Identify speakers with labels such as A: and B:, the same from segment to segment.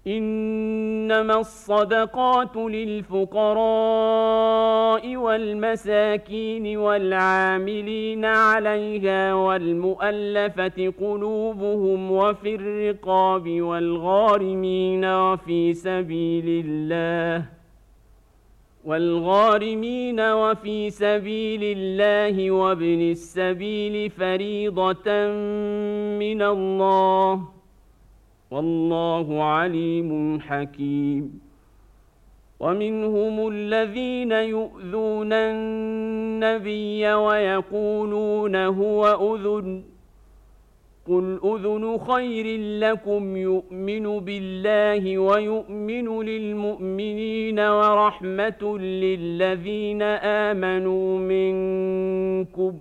A: إنما الصدقات للفقراء والمساكين والعاملين عليها والمؤلفة قلوبهم وفي الرقاب وفي سبيل الله وابن السبيل فريضة من الله، والله عليم حكيم. ومنهم الذين يؤذون النبي ويقولون هو أذن، قل أذن خير لكم يؤمن بالله ويؤمن للمؤمنين ورحمة للذين آمنوا منكم،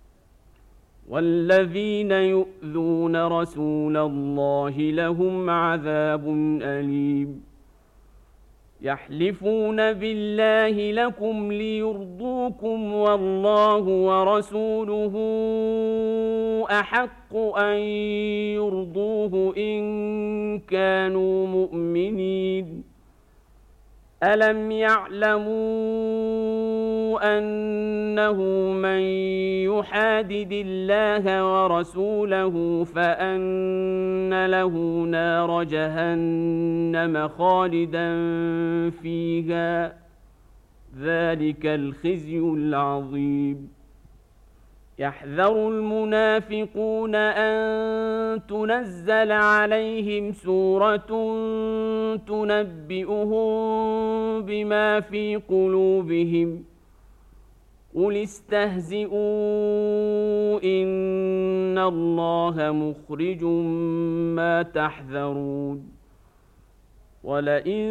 A: والذين يؤذون رسول الله لهم عذاب أليم. يحلفون بالله لكم ليرضوكم والله ورسوله أحق أن يرضوه إن كانوا مؤمنين. ألم يعلموا أنه من يحادد الله ورسوله فأن له نار جهنم خالدا فيها، ذلك الخزي العظيم. يحذر المنافقون أن تنزل عليهم سورة تنبئهم بما في قلوبهم، قل استهزئوا إن الله مخرج ما تحذرون. ولئن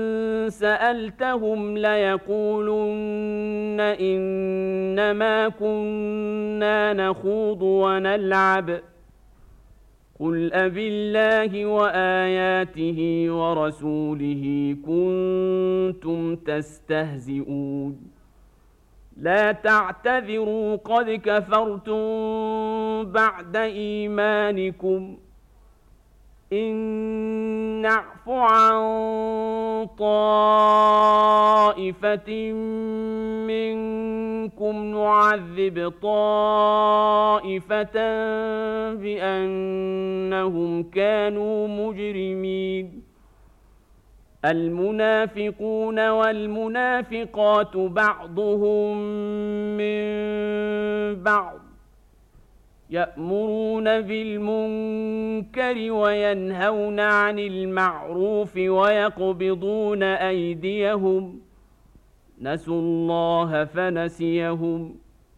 A: سألتهم ليقولن إنما كنا نخوض ونلعب، قل أبالله وآياته ورسوله كنتم تستهزئون. لا تعتذروا قد كفرتم بعد إيمانكم، إن نعف عن طائفة منكم نعذب طائفة بأنهم كانوا مجرمين. المنافقون والمنافقات بعضهم من بعض، يأمرون بالمنكر وينهون عن المعروف ويقبضون أيديهم، نسوا الله فنسيهم،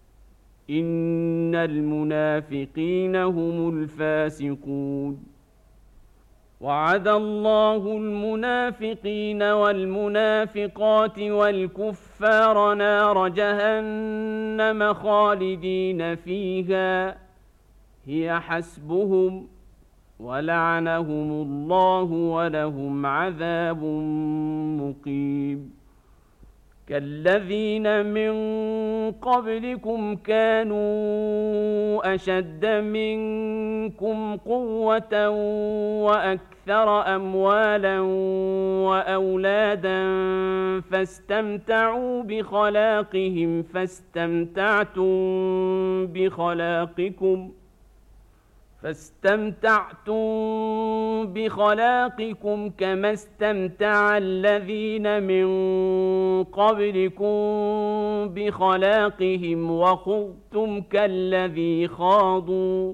A: إن المنافقين هم الفاسقون. وعد الله المنافقين والمنافقات والكفار نار جهنم خالدين فيها هي حسبهم، ولعنهم الله ولهم عذاب مقيم. كالذين من قبلكم كانوا أشد منكم قوة وأكثر أموالا وأولادا فاستمتعوا بخلاقكم كما استمتع الذين من قبلكم بخلاقهم وخضتم كالذي خاضوا،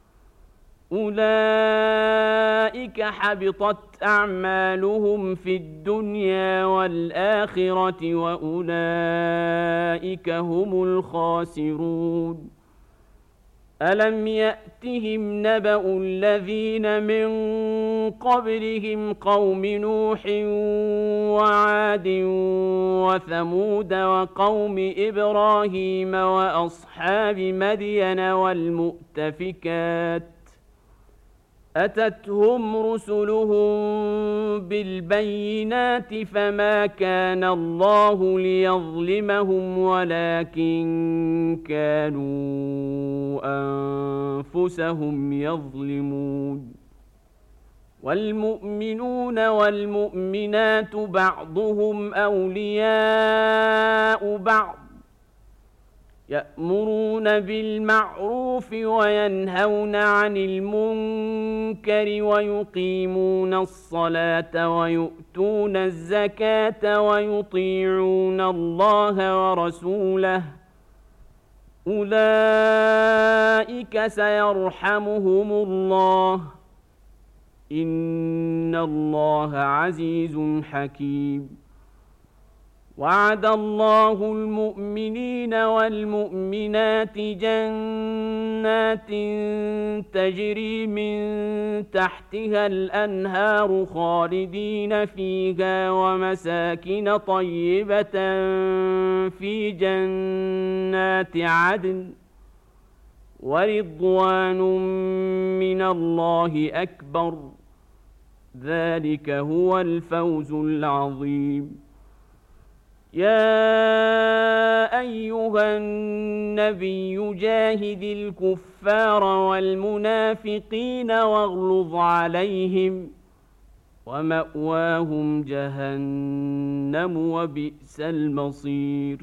A: أولئك حبطت أعمالهم في الدنيا والآخرة وأولئك هم الخاسرون. ألم يأتهم نبأ الذين من قبلهم قوم نوح وعاد وثمود وقوم إبراهيم وأصحاب مدين والمؤتفكات، أتتهم رسلهم بالبينات فما كان الله ليظلمهم ولكن كانوا أنفسهم يظلمون. والمؤمنون والمؤمنات بعضهم أولياء بعض يأمرون بالمعروف وينهون عن المنكر ويقيمون الصلاة ويؤتون الزكاة ويطيعون الله ورسوله أولئك سيرحمهم الله إن الله عزيز حكيم وعد الله المؤمنين والمؤمنات جنات تجري من تحتها الأنهار خالدين فيها ومساكن طيبة في جنات عدن ورضوان من الله أكبر ذلك هو الفوز العظيم يا أيها النبي جاهد الكفار والمنافقين واغلظ عليهم ومأواهم جهنم وبئس المصير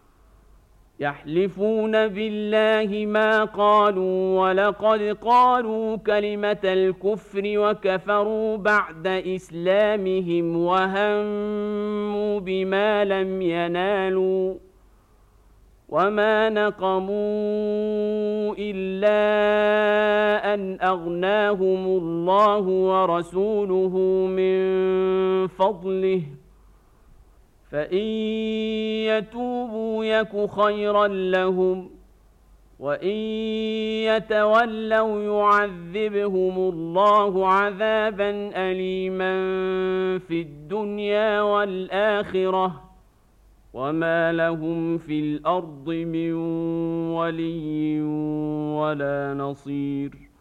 A: يحلفون بالله ما قالوا ولقد قالوا كلمة الكفر وكفروا بعد إسلامهم وهموا بما لم ينالوا وما نقموا إلا أن أغناهم الله ورسوله من فضله فإن يتوبوا يك خيرا لهم وإن يتولوا يعذبهم الله عذابا أليما في الدنيا والآخرة وما لهم في الأرض من ولي ولا نصير